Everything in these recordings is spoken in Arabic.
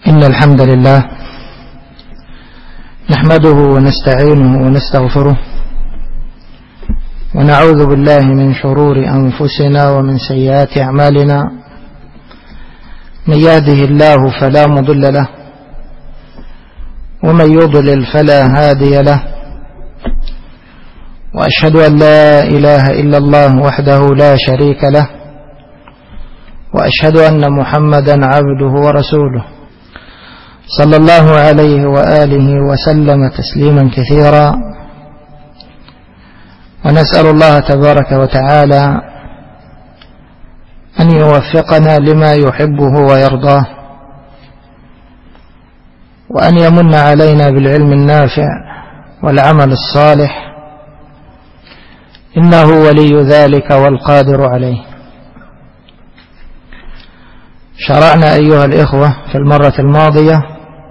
إن الحمد لله نحمده ونستعينه ونستغفره ونعوذ بالله من شرور أنفسنا ومن سيئات أعمالنا. من يهده الله فلا مضل له ومن يضلل فلا هادي له، وأشهد أن لا إله إلا الله وحده لا شريك له، وأشهد أن محمدا عبده ورسوله صلى الله عليه وآله وسلم تسليما كثيرا. ونسأل الله تبارك وتعالى أن يوفقنا لما يحبه ويرضاه، وأن يمن علينا بالعلم النافع والعمل الصالح، إنه ولي ذلك والقادر عليه. شرعنا أيها الإخوة في المرة الماضية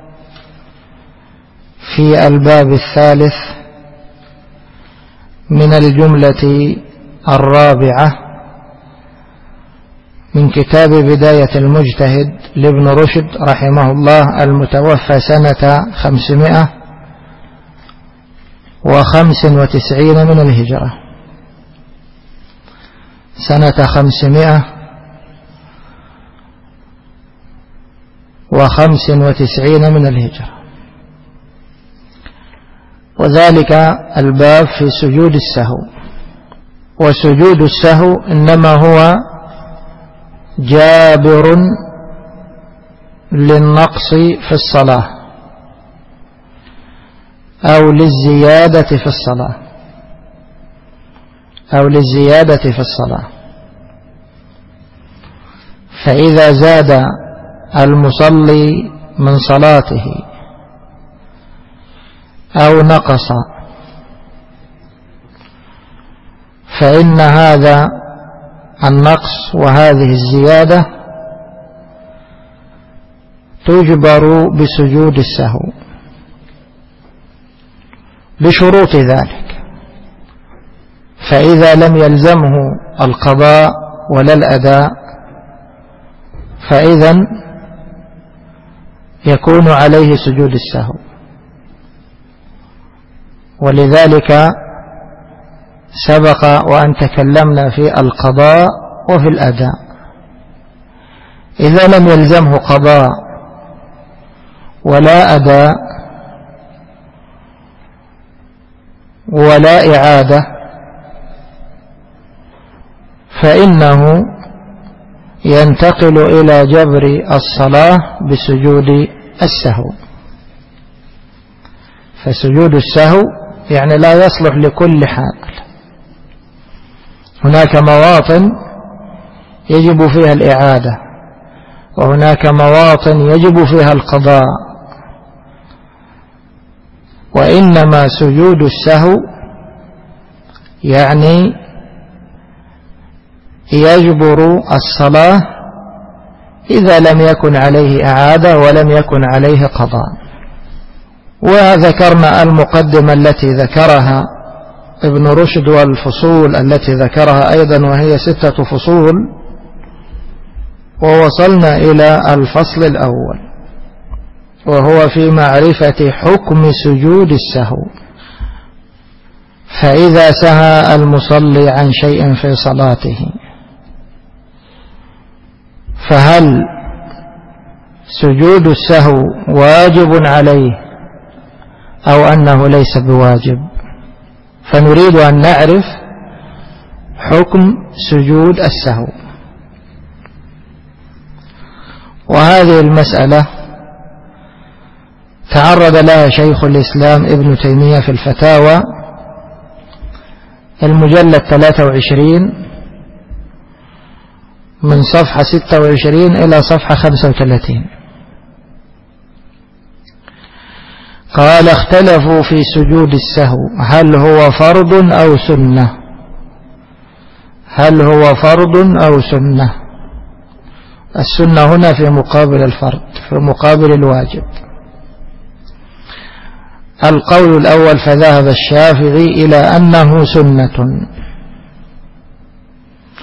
في الباب الثالث من الجملة الرابعة من كتاب بداية المجتهد لابن رشد رحمه الله، المتوفى سنة 595 من الهجرة، سنة 595 من الهجرة، وذلك الباب في سجود السهو. وسجود السهو إنما هو جابر للنقص في الصلاة أو للزيادة في الصلاة فإذا زاد المصلي من صلاته أو نقص فإن هذا النقص وهذه الزيادة تجبر بسجود السهو بشروط ذلك. فإذا لم يلزمه القضاء ولا الأداء فإذن يكون عليه سجود السهو. ولذلك سبق وأن تكلمنا في القضاء وفي الأداء. إذا لم يلزمه قضاء ولا أداء ولا إعادة فإنه ينتقل إلى جبر الصلاة بسجود السهو. فسجود السهو يعني لا يصلح لكل حال، هناك مواطن يجب فيها الإعادة، وهناك مواطن يجب فيها القضاء، وإنما سجود السهو يعني يجبر الصلاة إذا لم يكن عليه إعادة ولم يكن عليه قضاء. وذكرنا المقدمة التي ذكرها ابن رشد والفصول التي ذكرها أيضا، وهي 6 فصول، ووصلنا إلى الفصل الأول وهو في معرفة حكم سجود السهو. فإذا سهى المصلي عن شيء في صلاته فهل سجود السهو واجب عليه أو أنه ليس بواجب؟ فنريد أن نعرف حكم سجود السهو. وهذه المسألة تعرض لها شيخ الإسلام ابن تيمية في الفتاوى المجلد 23 من صفحة 26 إلى صفحة 35. قال: اختلفوا في سجود السهو هل هو فرض أو سنة. هل هو فرض أو سنة؟ السنة هنا في مقابل الفرض، في مقابل الواجب. القول الأول فذهب الشافعي إلى أنه سنة،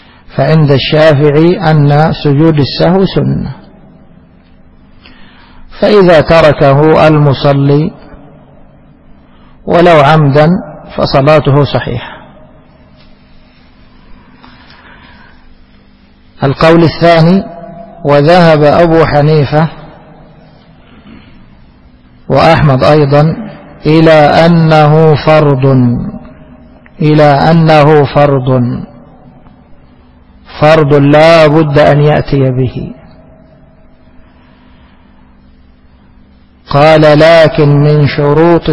فعند الشافعي أن سجود السهو سنة. فإذا تركه المصلي ولو عمدا فصلاته صحيحة. القول الثاني: وذهب أبو حنيفة وأحمد أيضا إلى أنه فرض لا بد أن يأتي به. قال: لكن من شروط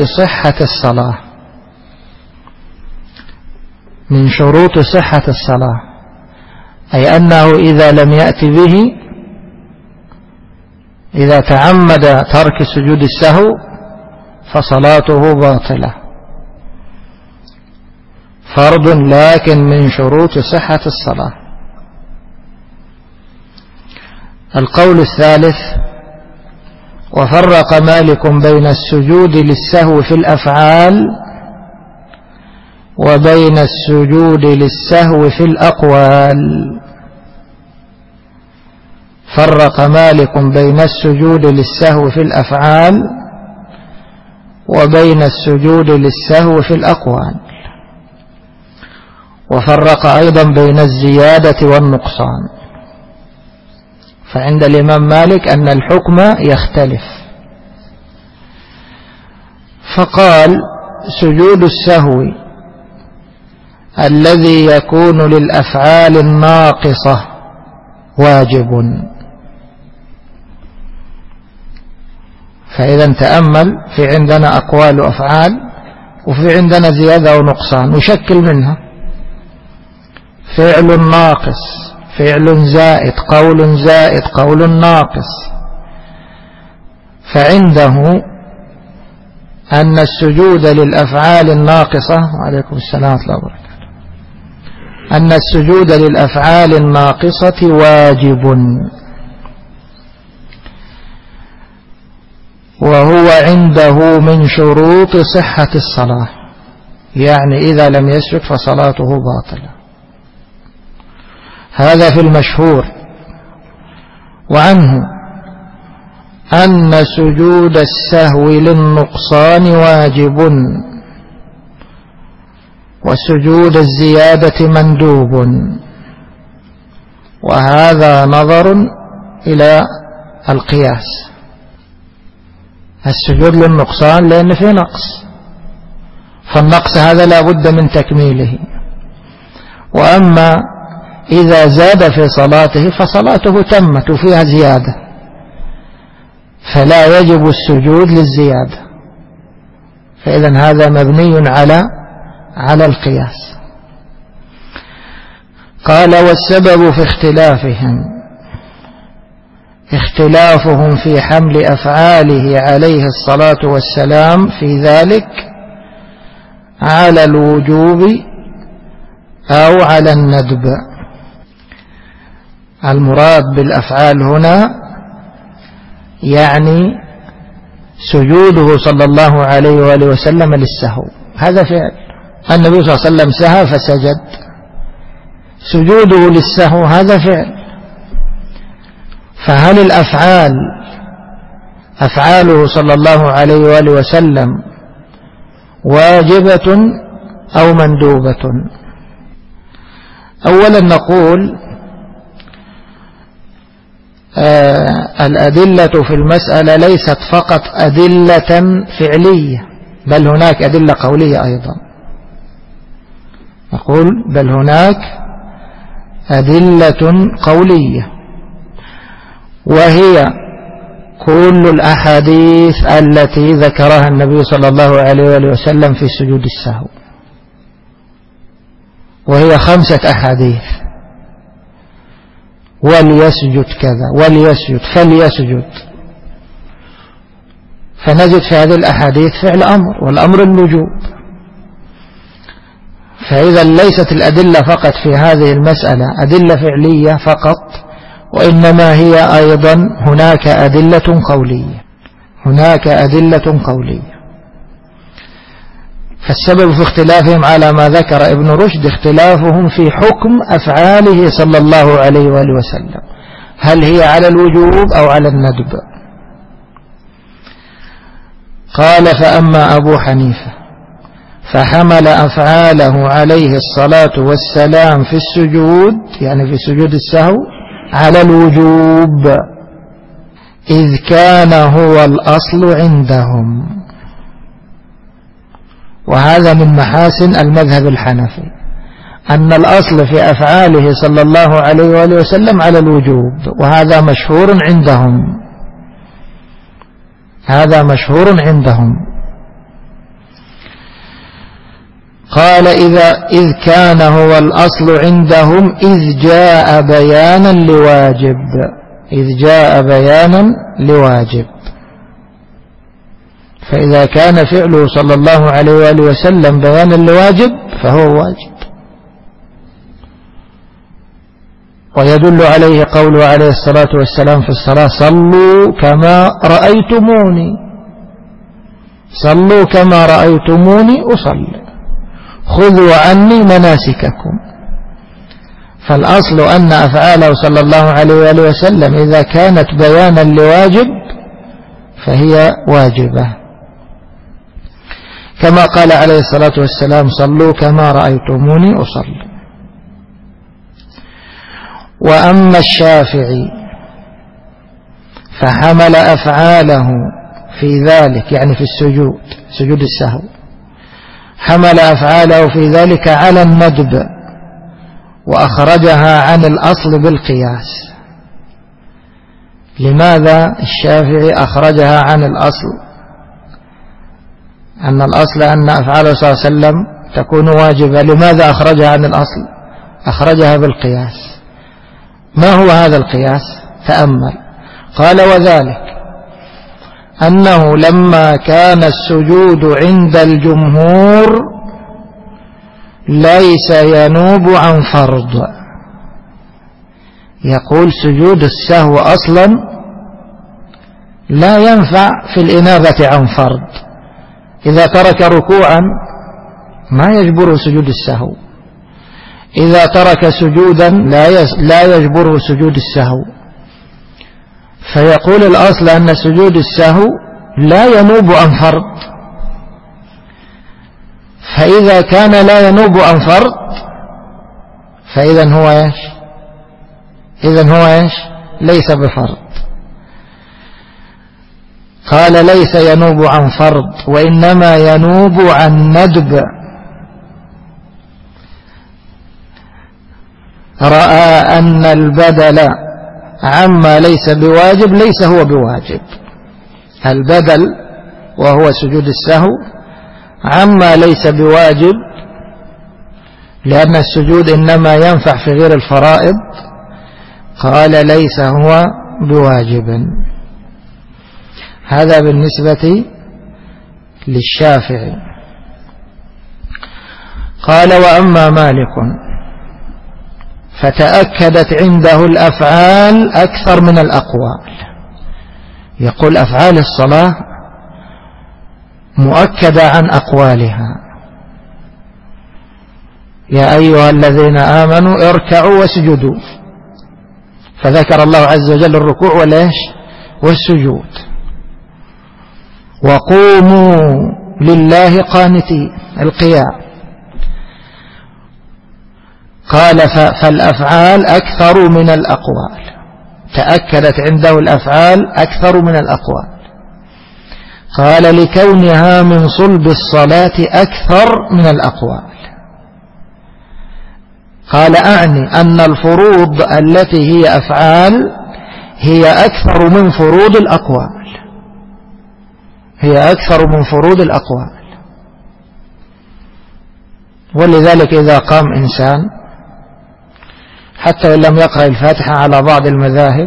صحة الصلاة أي أنه إذا لم يأتي به، إذا تعمد ترك سجود السهو فصلاته باطلة. فرض لكن من شروط صحة الصلاة. القول الثالث: وفرق مالك بين السجود للسهو في الأفعال وبين السجود للسهو في الأقوال. فرق مالك بين السجود للسهو في الأفعال وبين السجود للسهو في الأقوال. وفرق أيضا بين الزيادة والنقصان. فعند الإمام مالك أن الحكم يختلف، فقال: سجود السهو الذي يكون للأفعال الناقصة واجب. فإذا تأمل، في عندنا أقوال وأفعال، وفي عندنا زيادة ونقصان، وشكل منها فعل ناقص، فعل زائد، قول ناقص. فعنده أن السجود للأفعال الناقصة، وعليكم السلام ورحمة الله وبركاته، أن السجود للأفعال الناقصة واجب، وهو عنده من شروط صحة الصلاة، يعني إذا لم يسجد فصلاته باطلة. هذا في المشهور. وعنه أن سجود السهو للنقصان واجب، وسجود الزيادة مندوب. وهذا نظر إلى القياس. السجود للنقصان لأن فيه نقص، فالنقص هذا لا بد من تكميله. وأما إذا زاد في صلاته فصلاته تمت وفيها زيادة، فلا يجب السجود للزيادة. فإذن هذا مبني على القياس. قال: والسبب في اختلافهم في حمل أفعاله عليه الصلاة والسلام في ذلك على الوجوب أو على الندب. المراد بالأفعال هنا يعني سجوده صلى الله عليه وآله وسلم للسهو، هذا فعل. النبي صلى الله عليه وسلم سهى فسجد، سجوده للسهو هذا فعل. فهل أفعاله صلى الله عليه وآله وسلم واجبة أو مندوبة؟ أولا نقول الأدلة في المسألة ليست فقط أدلة فعلية، بل هناك أدلة قولية أيضا. نقول بل هناك أدلة قولية، وهي كل الأحاديث التي ذكرها النبي صلى الله عليه وآله وسلم في سجود السهو، وهي 5 أحاديث: وليسجد كذا، وليسجد، فليسجد. فنجد في هذه الأحاديث فعل أمر، والأمر الوجوب. فإذا ليست الأدلة فقط في هذه المسألة أدلة فعلية فقط، وإنما هي أيضا هناك أدلة قولية. فالسبب في اختلافهم على ما ذكر ابن رشد اختلافهم في حكم أفعاله صلى الله عليه وآله وسلم، هل هي على الوجوب أو على الندب؟ قال فأما أبو حنيفة فحمل أفعاله عليه الصلاة والسلام في السجود، يعني في سجود السهو، على الوجوب، إذ كان هو الأصل عندهم. وهذا من محاسن المذهب الحنفي، أن الأصل في أفعاله صلى الله عليه وآله وسلم على الوجوب، وهذا مشهور عندهم، هذا مشهور عندهم. قال إذ كان هو الأصل عندهم إذ جاء بيانا لواجب، إذ جاء بيانا لواجب. فإذا كان فعله صلى الله عليه وآله وسلم بيانا لواجب فهو واجب. ويدل عليه قوله عليه الصلاة والسلام في الصلاة: صلوا كما رأيتموني، صلوا كما رأيتموني أصلي، خذوا عني مناسككم. فالأصل أن أفعاله صلى الله عليه وآله وسلم إذا كانت بيانا لواجب فهي واجبة، كما قال عليه الصلاة والسلام: صلوا كما رأيتموني أصلي. وأما الشافعي فحمل أفعاله في ذلك، يعني في السجود، سجود السهو، حمل أفعاله في ذلك على الندب، وأخرجها عن الأصل بالقياس. لماذا الشافعي أخرجها عن الأصل؟ أن الأصل أن أفعاله صلى الله عليه وسلم تكون واجبة. لماذا أخرجها عن الأصل؟ أخرجها بالقياس. ما هو هذا القياس؟ تأمل. قال: وذلك أنه لما كان السجود عند الجمهور ليس ينوب عن فرض. يقول سجود السهو أصلا لا ينفع في الإنابة عن فرض. إذا ترك ركوعا ما يجبره سجود السهو، إذا ترك سجودا لا يجبره سجود السهو. فيقول الأصل أن سجود السهو لا ينوب عن فرض، فإذا كان لا ينوب عن فرض فإذا هو إيش؟ إذن هو إيش؟ ليس بفرض. قال: ليس ينوب عن فرض، وإنما ينوب عن ندب. رأى أن البدل عما ليس بواجب ليس هو بواجب. البدل وهو سجود السهو عما ليس بواجب، لأن السجود إنما ينفع في غير الفرائض. قال: ليس هو بواجب. هذا بالنسبة للشافعي. قال: وأما مالك فتأكدت عنده الأفعال أكثر من الأقوال. يقول أفعال الصلاة مؤكدة عن أقوالها. يا أيها الذين آمنوا اركعوا واسجدوا، فذكر الله عز وجل الركوع والإيش؟ والسجود. وقوموا لله قانتين، القيام. قال: فالأفعال أكثر من الأقوال. تأكدت عنده الأفعال أكثر من الأقوال. قال: لكونها من صلب الصلاة أكثر من الأقوال. قال: أعني أن الفروض التي هي أفعال هي أكثر من فروض الأقوال، هي أكثر من فروض الأقوال. ولذلك إذا قام إنسان حتى إن لم يقرأ الفاتحة على بعض المذاهب،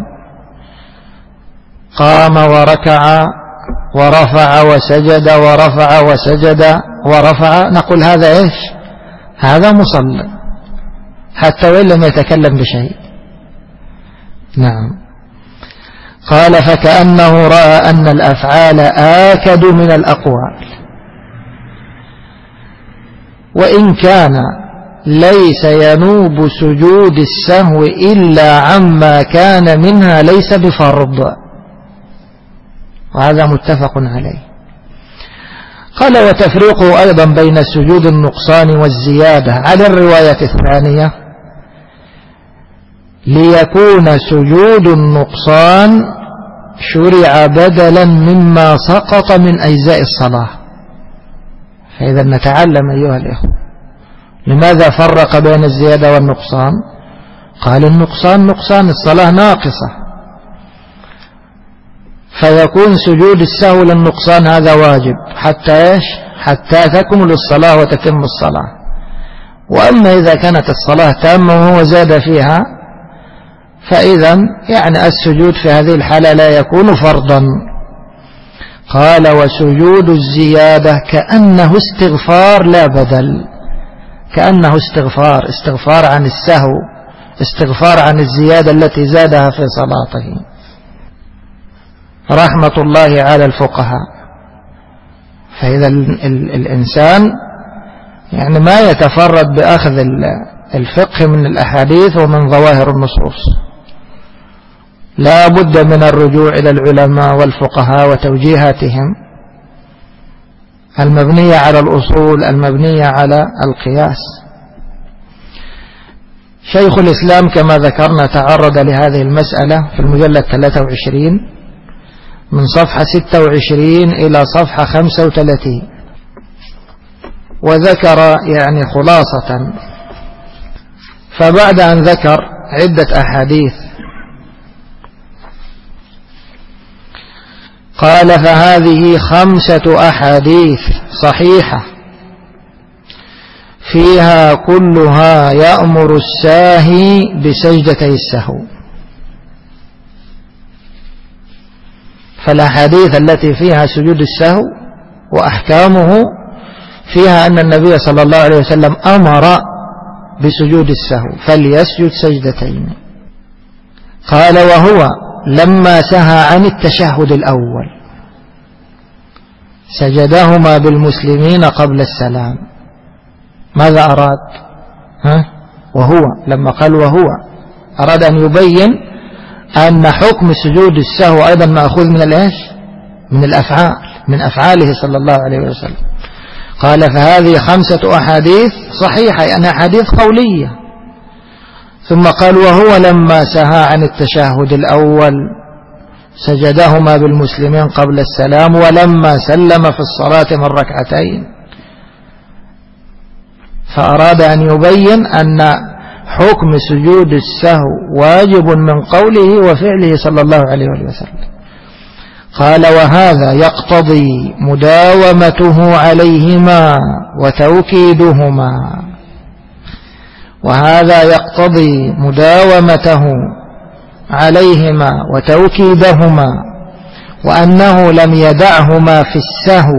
قام وركع ورفع وسجد ورفع وسجد ورفع، نقول هذا إيش؟ هذا مصلى، حتى وإن لم يتكلم بشيء. نعم. قال: فكأنه رأى أن الأفعال آكد من الأقوال، وإن كان ليس ينوب سجود السهو إلا عما كان منها ليس بفرض، وهذا متفق عليه. قال وتفريقه أيضا بين سجود النقصان والزيادة على الرواية الثانية ليكون سجود النقصان شرع بدلا مما سقط من أجزاء الصلاة. فإذا نتعلم أيها الإخوة لماذا فرق بين الزيادة والنقصان؟ قال النقصان نقصان الصلاة ناقصة، فيكون سجود السهو للنقصان هذا واجب حتى إيش؟ حتى تكمل الصلاة وتتم الصلاة. وأما إذا كانت الصلاة تامة وهو زاد فيها فإذا يعني السجود في هذه الحالة لا يكون فرضا. قال وسجود الزيادة كأنه استغفار لا بدل، كأنه استغفار عن السهو، استغفار عن الزيادة التي زادها في صلاته. رحمة الله على الفقهاء. فإذا الإنسان يعني ما يتفرد بأخذ الفقه من الأحاديث ومن ظواهر النصوص، لا بد من الرجوع إلى العلماء والفقهاء وتوجيهاتهم المبنية على الأصول المبنية على القياس. شيخ الإسلام كما ذكرنا تعرض لهذه المسألة في المجلد 23 من صفحة 26 إلى صفحة 35، وذكر يعني خلاصة. فبعد أن ذكر عدة أحاديث قال فهذه 5 أحاديث صحيحة فيها كلها يأمر الساهي بسجدتي السهو. فالأحاديث التي فيها سجود السهو وأحكامه فيها أن النبي صلى الله عليه وسلم أمر بسجود السهو فليسجد سجدتين. قال وهو لما سهى عن التشهد الأول سجدهما بالمسلمين قبل السلام. ماذا أراد؟ وهو لما قال وهو أراد أن يبين أن حكم سجود السهو أيضا مأخوذ من الإيش؟ من الأفعال، من أفعاله صلى الله عليه وسلم. قال فهذه 5 أحاديث صحيحة يعني أحاديث قولية. ثم قال وهو لما سهى عن التشهد الأول سجدهما بالمسلمين قبل السلام ولما سلم في الصلاة من ركعتين. فأراد أن يبين أن حكم سجود السهو واجب من قوله وفعله صلى الله عليه وسلم. قال وهذا يقتضي مداومته عليهما وتوكيدهما، وهذا يقتضي مداومته عليهما وتوكيدهما، وأنه لم يدعهما في السهو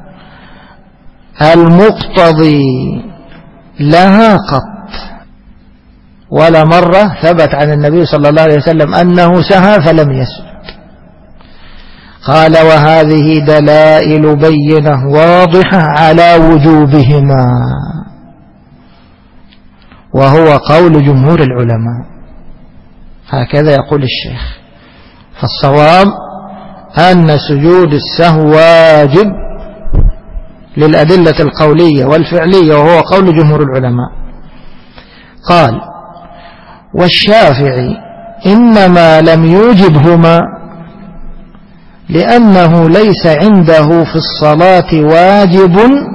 المقتضي لها قط، ولا مرة ثبت عن النبي صلى الله عليه وسلم أنه سهى فلم يسجد. قال وهذه دلائل بينة واضحة على وجوبهما، وهو قول جمهور العلماء. هكذا يقول الشيخ. فالصواب أن سجود السهو واجب للأدلة القولية والفعلية، وهو قول جمهور العلماء. قال والشافعي إنما لم يوجبهما لأنه ليس عنده في الصلاة واجب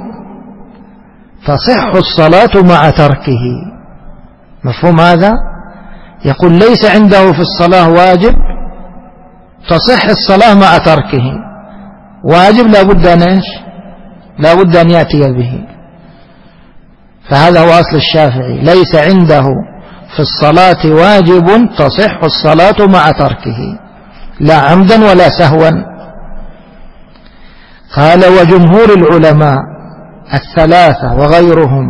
تصح الصلاة مع تركه. مفهوم هذا؟ يقول ليس عنده في الصلاة واجب تصح الصلاة مع تركه. واجب لا بد أن يأتي به. فهذا هو أصل الشافعي، ليس عنده في الصلاة واجب تصح الصلاة مع تركه لا عمدا ولا سهوا. قال وجمهور العلماء 3 وغيرهم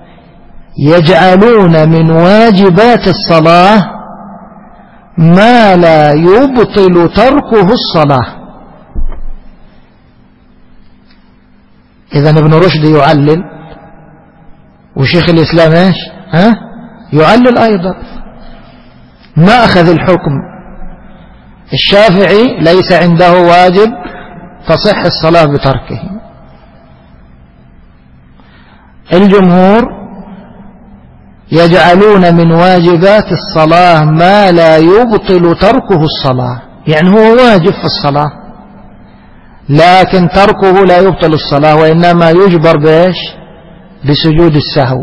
يجعلون من واجبات الصلاة ما لا يبطل تركه الصلاة. إذن ابن رشد يعلل، وشيخ الإسلام ايش؟ يعلل أيضا، ما أخذ الحكم. الشافعي ليس عنده واجب تصح الصلاة بتركه، الجمهور يجعلون من واجبات الصلاة ما لا يبطل تركه الصلاة، يعني هو واجب في الصلاة لكن تركه لا يبطل الصلاة، وإنما يجبر بإيش؟ بسجود السهو.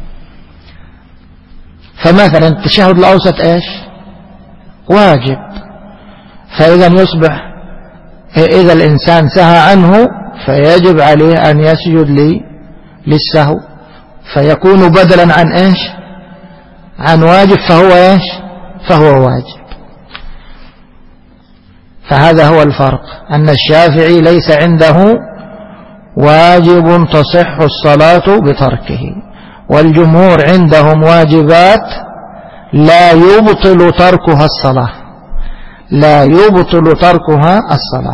فمثلا التشهد الأوسط إيش؟ واجب، فإذا يصبح إذا الإنسان سهى عنه فيجب عليه أن يسجد للسهو، فيكون بدلا عن إيش؟ عن واجب، فهو إيش؟ فهو واجب. فهذا هو الفرق، أن الشافعي ليس عنده واجب تصح الصلاة بتركه، والجمهور عندهم واجبات لا يبطل تركها الصلاة، لا يبطل تركها الصلاة.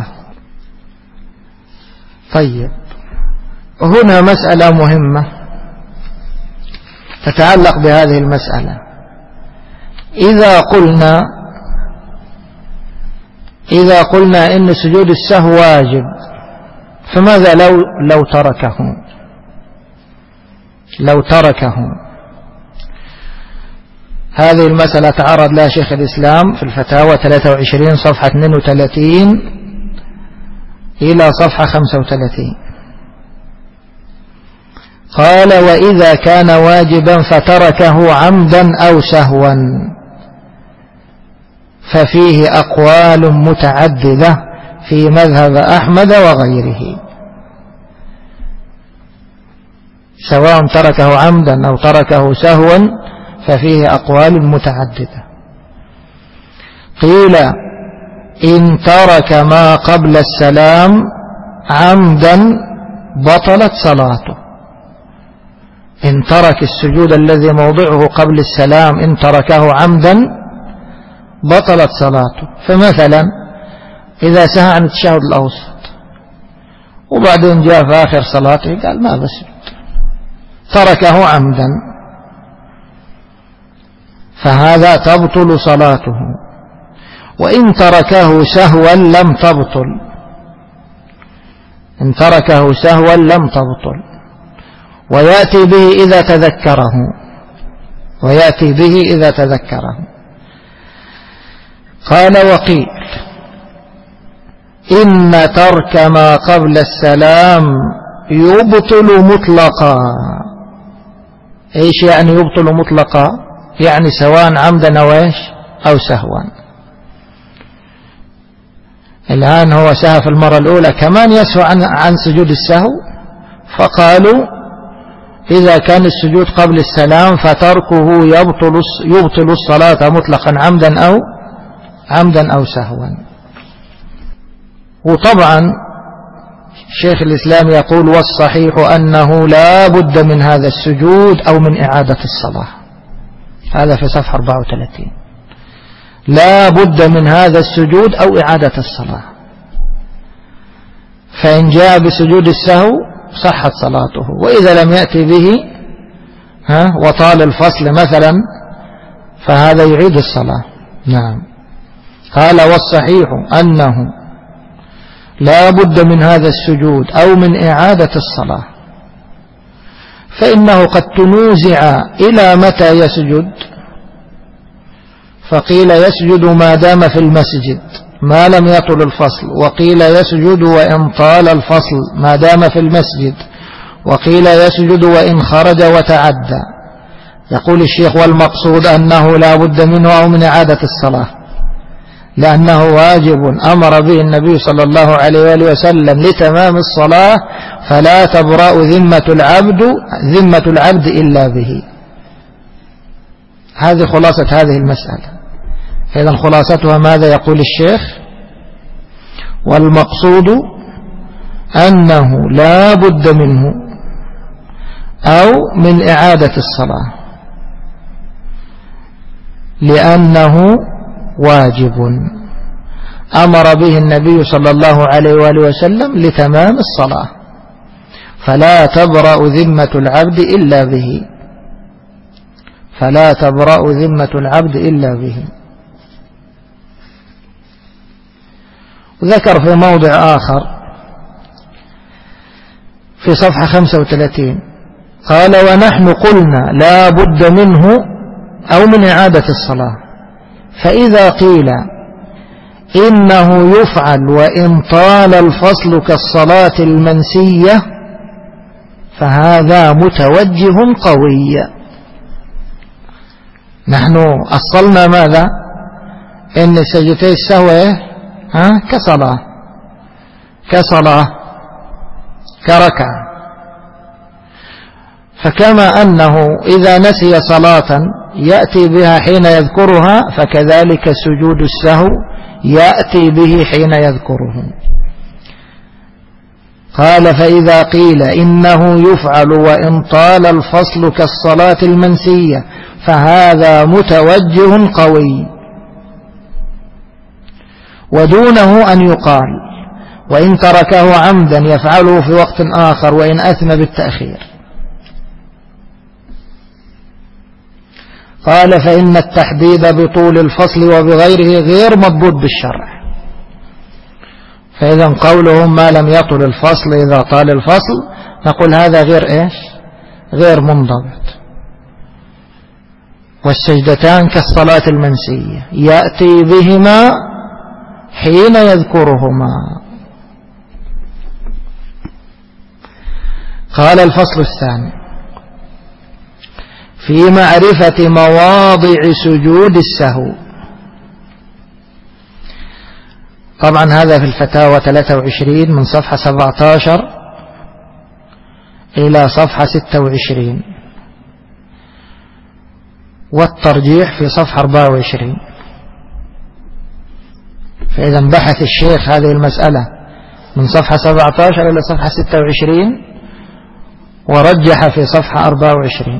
طيب، هنا مسألة مهمة تتعلق بهذه المسألة. إذا قلنا إن سجود السهو واجب، فماذا لو تركه؟ هذه المسألة تعرض لها شيخ الإسلام في الفتاوى 23 صفحة 32 إلى صفحة 35. قال: وإذا كان واجبا فتركه عمدا أو سهوا ففيه أقوال متعددة في مذهب أحمد وغيره، سواء تركه عمدا أو تركه سهوا ففيه أقوال متعددة. قيل: إن ترك ما قبل السلام عمدا بطلت صلاته. إن ترك السجود الذي موضعه قبل السلام إن تركه عمدا بطلت صلاته. فمثلا إذا سهى عن التشهد الأوسط وبعدين جاء في آخر صلاته قال ما بسجد، تركه عمدا، فهذا تبطل صلاته. وإن تركه سهوا لم تبطل، إن تركه سهوا لم تبطل، ويأتي به إذا تذكره. قال: وقيل إن ترك ما قبل السلام يبطل مطلقا. إيش يعني يبطل مطلقا؟ يعني سواء عمدا أو سهوا. الآن هو سهى في المرة الأولى كمان يسهو عن سجود السهو، فقالوا إذا كان السجود قبل السلام فتركه يبطل الصلاة مطلقا عمدا أو سهوا. وطبعا شيخ الإسلام يقول: والصحيح أنه لا بد من هذا السجود أو من إعادة الصلاة. هذا في صفحة 34. لا بد من هذا السجود أو إعادة الصلاة، فإن جاء بسجود السهو صحت صلاته، وإذا لم يأتي به وطال الفصل مثلا فهذا يعيد الصلاة. نعم. قال: والصحيح أنه لا بد من هذا السجود أو من إعادة الصلاة، فإنه قد تنوزع إلى متى يسجد، فقيل يسجد ما دام في المسجد ما لم يطل الفصل، وقيل يسجد وإن طال الفصل ما دام في المسجد، وقيل يسجد وإن خرج وتعدى. يقول الشيخ: والمقصود أنه لا بد منه أو من إعادة الصلاة، لأنه واجب أمر به النبي صلى الله عليه وآله وسلم لتمام الصلاة، فلا تبرأ ذمة العبد إلا به. هذه خلاصة هذه المسألة. إذن خلاصتها ماذا يقول الشيخ؟ والمقصود أنه لا بد منه أو من إعادة الصلاة لأنه واجب أمر به النبي صلى الله عليه وآله وسلم لتمام الصلاة، فلا تبرأ ذمة العبد إلا به، فلا تبرأ ذمة العبد إلا به. وذكر في موضع آخر في صفحة 35: قال ونحن قلنا لا بد منه أو من إعادة الصلاة، فإذا قيل إنه يفعل وإن طال الفصل كالصلاة المنسية فهذا متوجه قوي. نحن أصلنا ماذا؟ إن سجدتي السهو كصلاة كركعة، فكما أنه إذا نسي صلاة يأتي بها حين يذكرها، فكذلك سجود السهو يأتي به حين يذكره. قال فإذا قيل إنه يفعل وإن طال الفصل كالصلاة المنسية فهذا متوجه قوي. ودونه أن يقال وإن تركه عمدا يفعله في وقت آخر وإن أثم بالتأخير. قال فإن التحديد بطول الفصل وبغيره غير مضبوط بالشرع. فإذا قولهم ما لم يطل الفصل إذا طال الفصل نقول هذا غير منضبط. والسجدتان كالصلاة المنسية يأتي بهما حين يذكرهما. قال الفصل الثاني في معرفة مواضع سجود السهو. طبعا هذا في الفتاوى 23 من صفحة 17 إلى صفحة 26، والترجيح في صفحة 24. فإذا بحث الشيخ هذه المسألة من صفحة 17 إلى صفحة 26 ورجح في صفحة 24.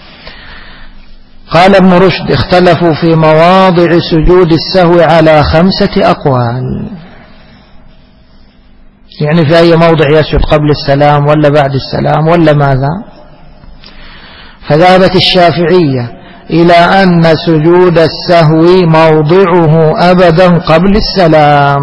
قال ابن رشد اختلفوا في مواضع سجود السهو على 5 أقوال، يعني في أي موضع يسجد قبل السلام ولا بعد السلام ولا ماذا. فذهبت الشافعية إلى أن سجود السهو موضعه أبدا قبل السلام.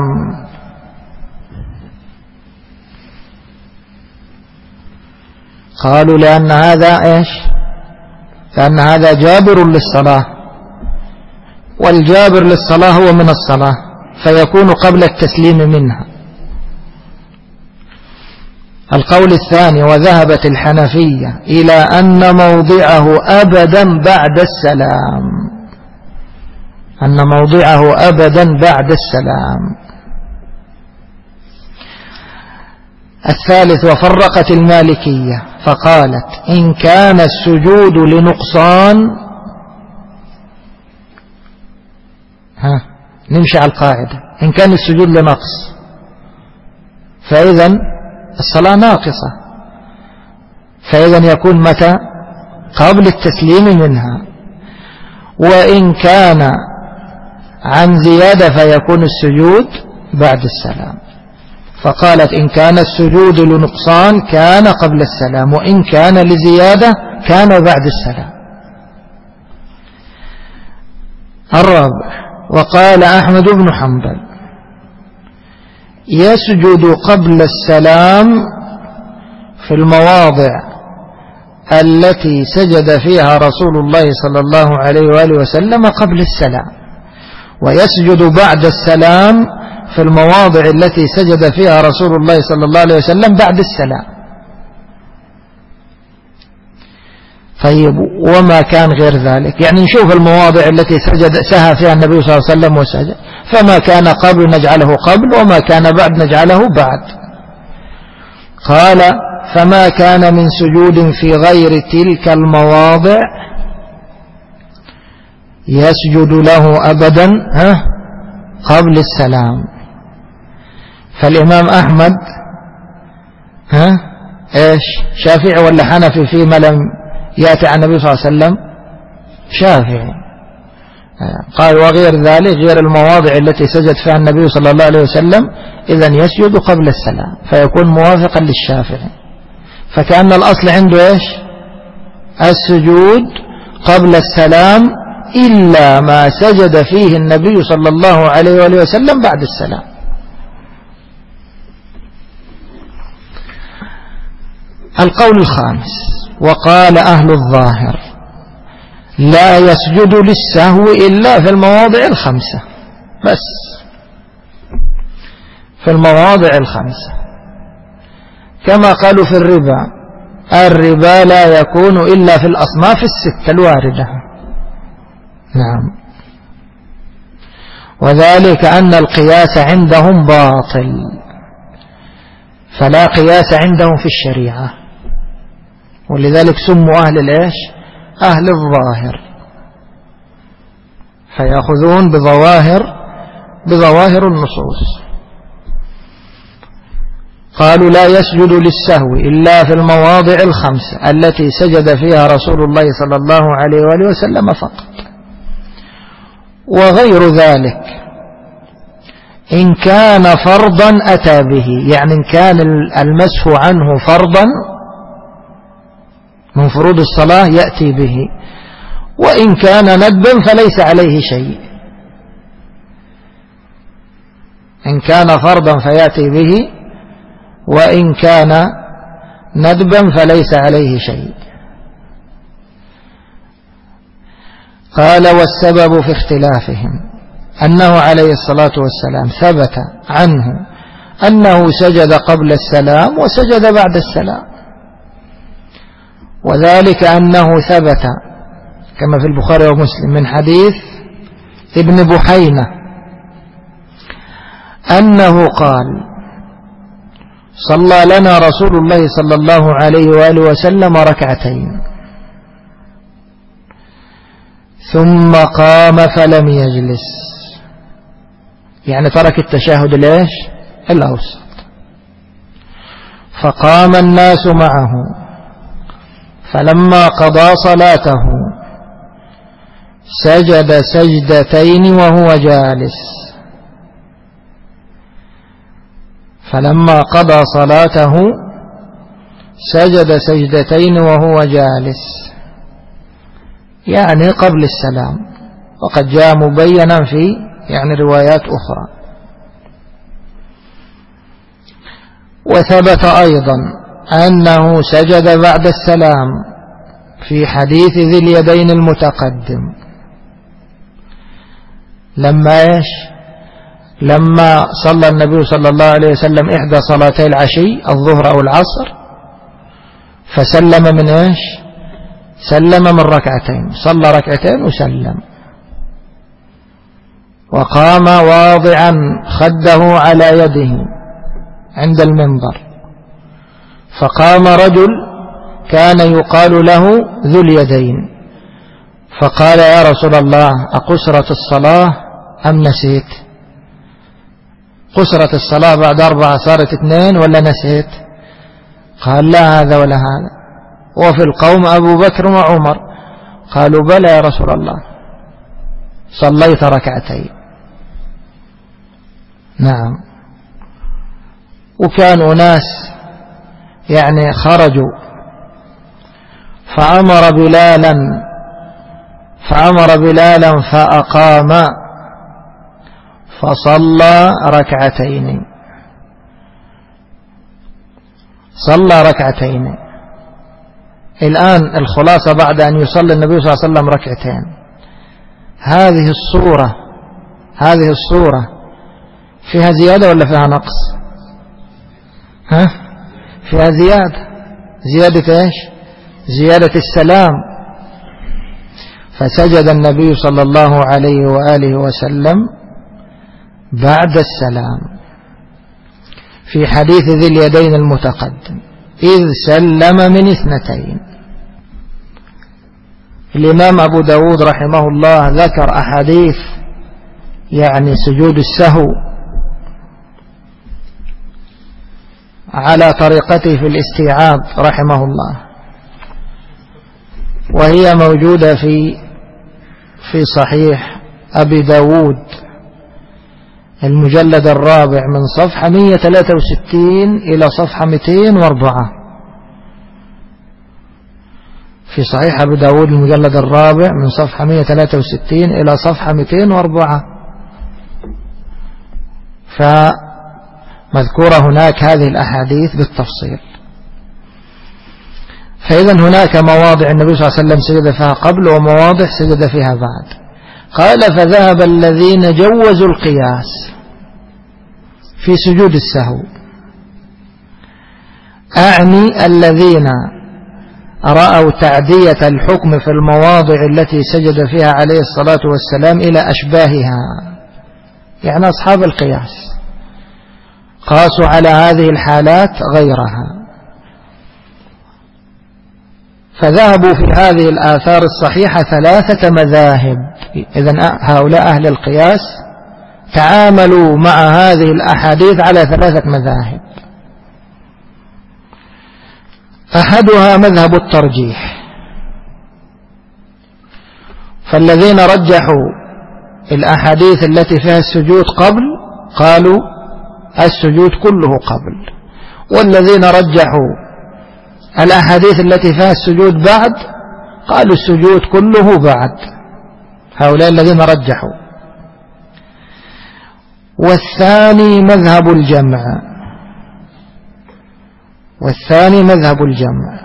قالوا لأن هذا لأن هذا جابر للصلاة، والجابر للصلاة هو من الصلاة فيكون قبل التسليم منها. القول الثاني وذهبت الحنفية إلى أن موضعه أبدا بعد السلام، أن موضعه أبدا بعد السلام. الثالث وفرقت المالكية فقالت إن كان السجود لنقصان، نمشي على القاعدة، إن كان السجود لنقص فإذا الصلاة ناقصة، فإذا يكون متى؟ قبل التسليم منها. وإن كان عن زيادة فيكون السجود بعد السلام. فقالت إن كان السجود لنقصان كان قبل السلام، وإن كان لزيادة كان بعد السلام. الرابع وقال أحمد بن حنبل يسجد قبل السلام في المواضع التي سجد فيها رسول الله صلى الله عليه وآله وسلم قبل السلام، ويسجد بعد السلام في المواضع التي سجد فيها رسول الله صلى الله عليه وسلم بعد السلام. طيب وما كان غير ذلك، يعني نشوف المواضع التي سهى فيها النبي صلى الله عليه وسلم وسجد، فما كان قبل نجعله قبل وما كان بعد نجعله بعد. قال فما كان من سجود في غير تلك المواضع يسجد له أبدا قبل السلام. فالإمام أحمد شافعي ولا حنفي فيما لم يأتي عن النبي صلى الله عليه وسلم؟ شافعي. قال وغير ذلك غير المواضع التي سجد فيها النبي صلى الله عليه وسلم إذن يسجد قبل السلام، فيكون موافقا للشافعي. فكأن الأصل عنده السجود قبل السلام إلا ما سجد فيه النبي صلى الله عليه وآله وسلم بعد السلام. القول الخامس وقال أهل الظاهر لا يسجد للسهو إلا في المواضع الخمسة، بس في المواضع الخمسة، كما قالوا في الربا لا يكون إلا في الأصناف الستة الواردة. نعم. وذلك أن القياس عندهم باطل، فلا قياس عندهم في الشريعة، ولذلك سموا أهل الإيش؟ أهل الظاهر، فيأخذون بظواهر النصوص. قالوا لا يسجد للسهو إلا في المواضع الخمسة التي سجد فيها رسول الله صلى الله عليه وآله وسلم فقط، وغير ذلك إن كان فرضا أتى به، يعني إن كان المسح عنه فرضا من فروض الصلاة يأتي به، وإن كان ندبا فليس عليه شيء. إن كان فرضا فيأتي به، وإن كان ندبا فليس عليه شيء. قال والسبب في اختلافهم أنه عليه الصلاة والسلام ثبت عنه أنه سجد قبل السلام وسجد بعد السلام، وذلك أنه ثبت كما في البخاري ومسلم من حديث ابن بحينة أنه قال صلى لنا رسول الله صلى الله عليه وآله وسلم ركعتين ثم قام فلم يجلس، يعني ترك التشهد ليش؟ الأوسط، فقام الناس معه، فلما قضى صلاته سجد سجدتين وهو جالس، فلما قضى صلاته سجد سجدتين وهو جالس، يعني قبل السلام، وقد جاء مبينا في يعني روايات أخرى. وثبت أيضا أنه سجد بعد السلام في حديث ذي اليدين المتقدم، لما صلى النبي صلى الله عليه وسلم إحدى صلاتي العشي الظهر أو العصر، فسلم من إيش؟ سلم من ركعتين، صلى ركعتين وسلم، وقام واضعا خده على يده عند المنبر، فقام رجل كان يقال له ذو اليدين، فقال يا رسول الله أقصرت الصلاة أم نسيت؟ قصرت الصلاة بعد 4 صارت 2 ولا نسيت؟ قال لا هذا ولا هذا. وفي القوم أبو بكر وعمر، قالوا بلى يا رسول الله صليت ركعتين. نعم. وكان أناس يعني خرجوا فأمر بلالا فأقام فصلى ركعتين، الآن الخلاصة بعد أن يصلي النبي صلى الله عليه وسلم ركعتين، هذه الصورة فيها زيادة ولا فيها نقص؟ فيها زيادة إيش؟ زيادة السلام. فسجد النبي صلى الله عليه وآله وسلم بعد السلام في حديث ذي اليدين المتقدم إذ سلم من 2. الإمام أبو داود رحمه الله ذكر أحاديث يعني سجود السهو على طريقته في الاستيعاب رحمه الله، وهي موجودة في صحيح أبي داود المجلد 4 من صفحة 163 إلى صفحة 204. في صحيح أبي داود المجلد 4 من صفحة 163 إلى صفحة 204، فمذكورة هناك هذه الأحاديث بالتفصيل. فإذا هناك مواضع النبي صلى الله عليه وسلم سجد فيها قبل ومواضع سجد فيها بعد. قال فذهب الذين جوزوا القياس في سجود السهو، أعني الذين رأوا تعدية الحكم في المواضع التي سجد فيها عليه الصلاة والسلام إلى أشباهها، يعني أصحاب القياس قاسوا على هذه الحالات غيرها. فذهبوا في هذه الآثار الصحيحة 3 مذاهب. إذن هؤلاء أهل القياس تعاملوا مع هذه الأحاديث على 3 مذاهب. أحدها مذهب الترجيح، فالذين رجحوا الأحاديث التي فيها السجود قبل قالوا السجود كله قبل، والذين رجحوا الأحاديث التي فيها السجود بعد قالوا السجود كله بعد. هؤلاء الذين رجحوا. والثاني مذهب الجمع، والثاني مذهب الجمع،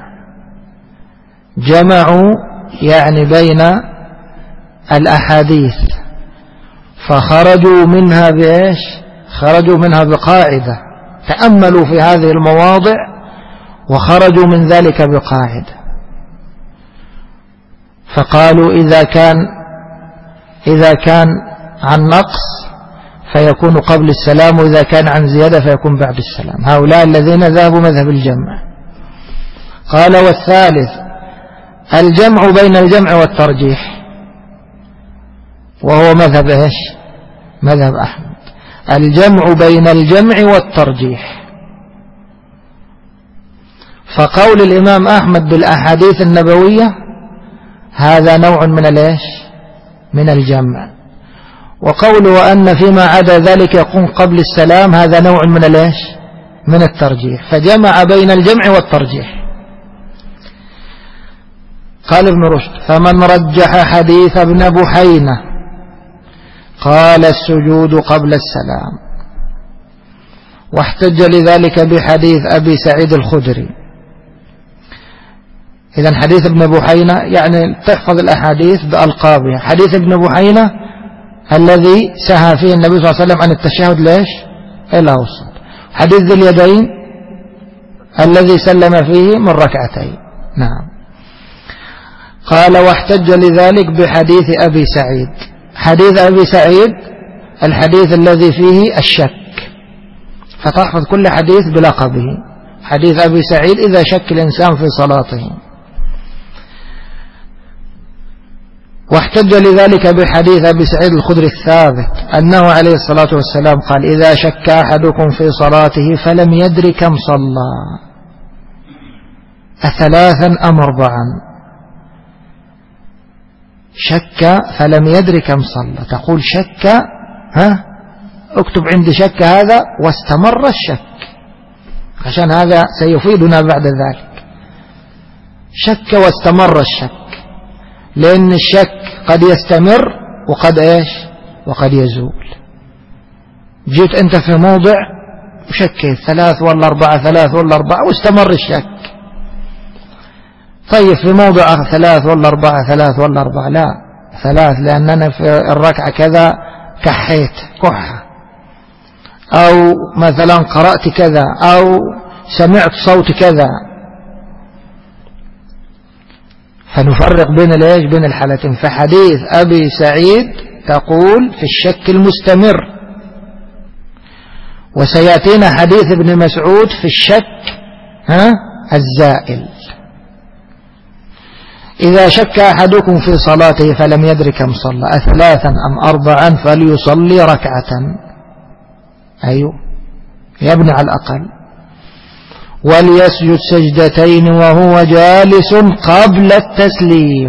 جمعوا يعني بين الأحاديث فخرجوا منها بإيش؟ خرجوا منها بقاعدة، تأملوا في هذه المواضع وخرجوا من ذلك بقاعدة، فقالوا إذا كان عن نقص فيكون قبل السلام، وإذا كان عن زيادة فيكون بعد السلام. هؤلاء الذين ذهبوا مذهب الجمع. قال والثالث الجمع بين الجمع والترجيح، وهو مذهب إيش؟ مذهب أحمد. الجمع بين الجمع والترجيح، فقول الإمام أحمد بالأحاديث النبوية هذا نوع من الإيش؟ من الجمع. وقوله أن فيما عدا ذلك يكون قبل السلام هذا نوع من الإيش؟ من الترجيح. فجمع بين الجمع والترجيح. قال ابن رشد فمن رجح حديث ابن بحينة قال السجود قبل السلام، واحتج لذلك بحديث أبي سعيد الخدري. إذن حديث ابن بحينة يعني تحفظ الأحاديث بألقابها. حديث ابن بحينة الذي سهى فيه النبي صلى الله عليه وسلم عن التشهد ليش؟ الأوسط. حديث ذي اليدين الذي سلم فيه من ركعتين. نعم. قال واحتج لذلك بحديث أبي سعيد. حديث أبي سعيد الحديث الذي فيه الشك، فتحفظ كل حديث بلقبه. حديث أبي سعيد إذا شك الإنسان في صلاته. واحتج لذلك بحديث أبي سعيد الخدري الثابت أنه عليه الصلاة والسلام قال إذا شك أحدكم في صلاته فلم يدر كم صلى أثلاثا أم 4، شك فلم يدر كم صلى، تقول شك اكتب عندي شك هذا واستمر الشك، عشان هذا سيفيدنا بعد ذلك. شك واستمر الشك، لأن الشك قد يستمر وقد إيش؟ وقد يزول. جيت أنت في موضع وشكيت 3 ولا 4 3 ولا 4 واستمر الشك. طيب في موضع 3 ولا 4 3 ولا 4 لا 3 لأن أنا في الركعة كذا كحيت كحة، أو مثلا قرأت كذا، أو سمعت صوت كذا، فنفرق بين الإيش؟ بين الحالتين. فحديث أبي سعيد تقول في الشك المستمر، وسيأتينا حديث ابن مسعود في الشك الزائل. إذا شك أحدكم في صلاته فلم يدر كم صلى أثلاثا أم 4 فليصلي ركعة. أيوه يبني على الأقل. وليسجد سجدتين وهو جالس قبل التسليم.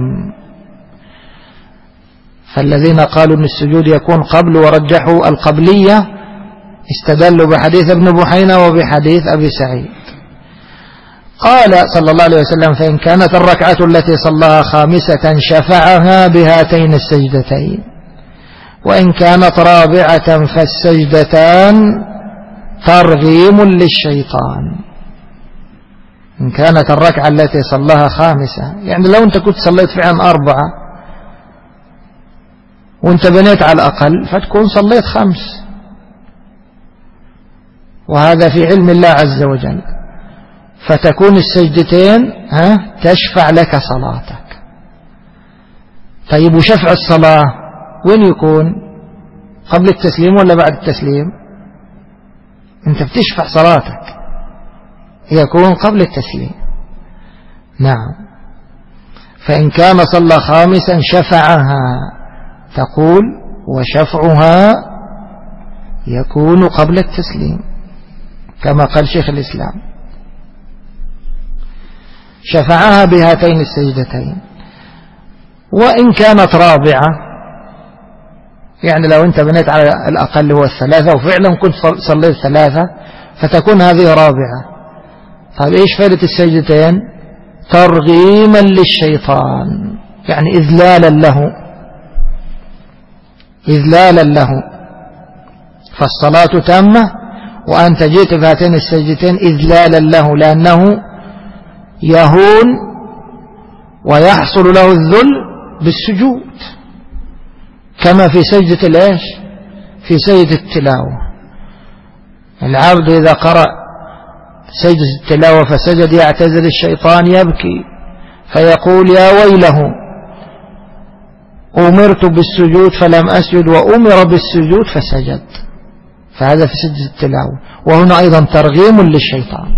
فالذين قالوا أن السجود يكون قبل ورجحوا القبلية استدلوا بحديث ابن بحينة وبحديث أبي سعيد. قال صلى الله عليه وسلم فإن كانت الركعة التي صلاها 5 شفعها بهاتين السجدتين، وإن كانت 4 فالسجدتان ترغيم للشيطان. إن كانت الركعة التي صلاها خامسة، يعني لو أنت كنت صليت فعلا 4 وأنت بنيت على الأقل فتكون صليت 5، وهذا في علم الله عز وجل، فتكون السجدتين تشفع لك صلاتك. طيب وشفع الصلاة وين يكون؟ قبل التسليم ولا بعد التسليم؟ أنت بتشفع صلاتك، يكون قبل التسليم. نعم. فإن كان صلى خامسا شفعها، تقول وشفعها يكون قبل التسليم كما قال شيخ الإسلام، شفعها بهاتين السجدتين. وإن كانت رابعة، يعني لو أنت بنيت على الأقل هو 3 وفعلا كنت صليت 3 فتكون هذه رابعة. طيب إيش فائدة السجدتين؟ ترغيما للشيطان، يعني إذلالا له، فالصلاة تامة وأنت جئت بهاتين السجدتين إذلالا له، لأنه يهون ويحصل له الذل بالسجود، كما في سجدة الإيش؟ في سجدة التلاوة. العبد إذا قرأ سجدة التلاوة فسجد يعتزل الشيطان يبكي فيقول يا ويله أمرت بالسجود فلم أسجد وأمر بالسجود فسجد، فهذا في سجدة التلاوة. وهنا أيضا ترغيم للشيطان.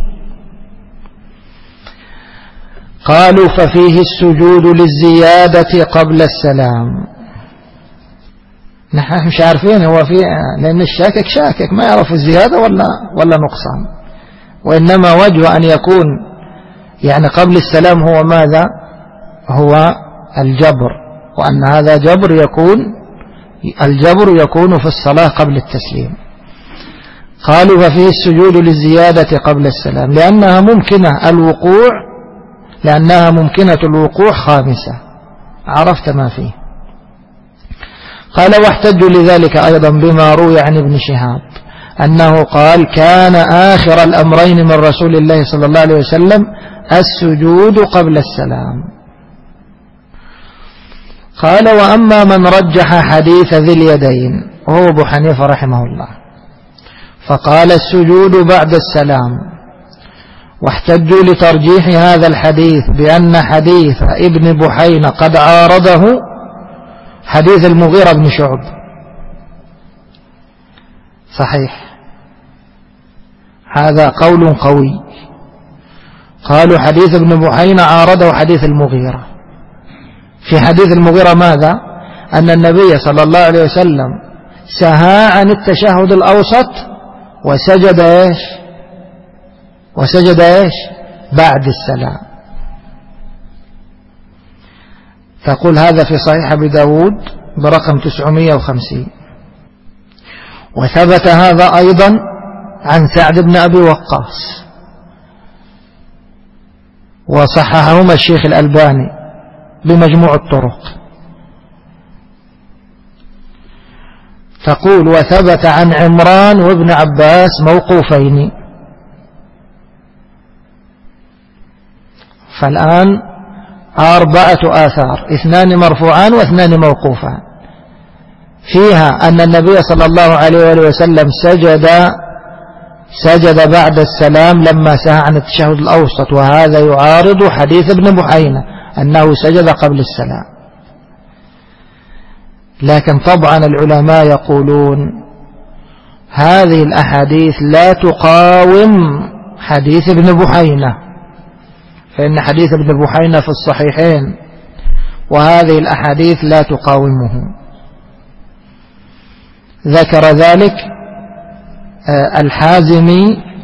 قالوا ففيه السجود للزيادة قبل السلام. نحن مش عارفين هو فيه، لأن الشاكك شاكك ما يعرف الزيادة ولا نقصان، وإنما وجه أن يكون يعني قبل السلام هو ماذا؟ هو الجبر، وأن هذا الجبر يكون في الصلاة قبل التسليم. قالوا ففيه السجود للزيادة قبل السلام لأنها ممكنة الوقوع خامسة. عرفت ما فيه. قال واحتجوا لذلك أيضا بما روي عن ابن شهاب أنه قال كان آخر الأمرين من رسول الله صلى الله عليه وسلم السجود قبل السلام. قال وأما من رجح حديث ذي اليدين وهو أبو حنيفة رحمه الله فقال السجود بعد السلام، واحتجوا لترجيح هذا الحديث بأن حديث ابن بحينة قد عارضه حديث المغيرة بن شعب. صحيح، هذا قول قوي. قالوا حديث ابن بحينة عارضه حديث المغيرة. في حديث المغيرة ماذا؟ أن النبي صلى الله عليه وسلم سهى عن التشهد الأوسط وسجد إيش بعد السلام. تقول هذا في صحيح أبي داود برقم 950. وثبت هذا أيضا عن سعد بن أبي وقاص وصححهما الشيخ الألباني بمجموع الطرق. تقول وثبت عن عمران وابن عباس موقوفين. فالآن 4 آثار، 2 مرفوعان و2 موقوفان، فيها أن النبي صلى الله عليه وآله وسلم سجد بعد السلام لما سهى عن التشهد الأوسط، وهذا يعارض حديث ابن بحينة أنه سجد قبل السلام. لكن طبعا العلماء يقولون هذه الأحاديث لا تقاوم حديث ابن بحينة، فإن حديث ابن بحينة في الصحيحين، وهذه الأحاديث لا تقاومه. ذكر ذلك الحازمي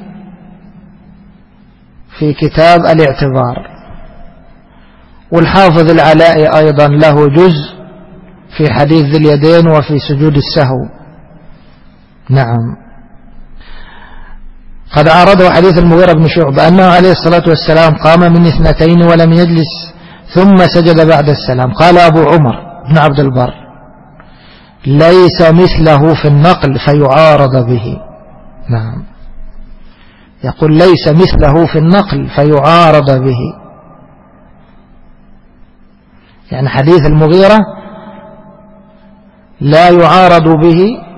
في كتاب الاعتبار، والحافظ العلائي أيضا له جزء في حديث ذي اليدين وفي سجود السهو. نعم. قد عارضه حديث المغيرة بن شعبة أنه عليه الصلاة والسلام قام من 2 ولم يجلس ثم سجد بعد السلام. قال أبو عمر بن عبد البر ليس مثله في النقل فيعارض به. نعم، يقول ليس مثله في النقل فيعارض به. يعني حديث المغيرة لا يعارض به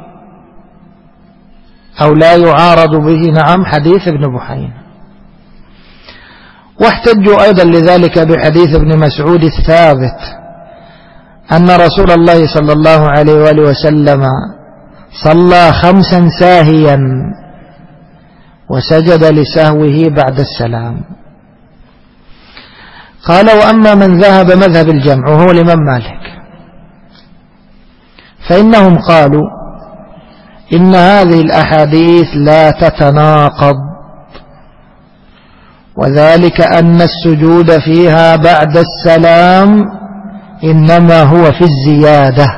أو لا يعارض به نعم حديث ابن بحينة. واحتجوا أيضا لذلك بحديث ابن مسعود الثابت أن رسول الله صلى الله عليه وآله وسلم صلى 5 ساهيا وسجد لسهوه بعد السلام. قال وأما من ذهب مذهب الجمع وهو الإمام مالك فإنهم قالوا إن هذه الأحاديث لا تتناقض، وذلك أن السجود فيها بعد السلام إنما هو في الزيادة،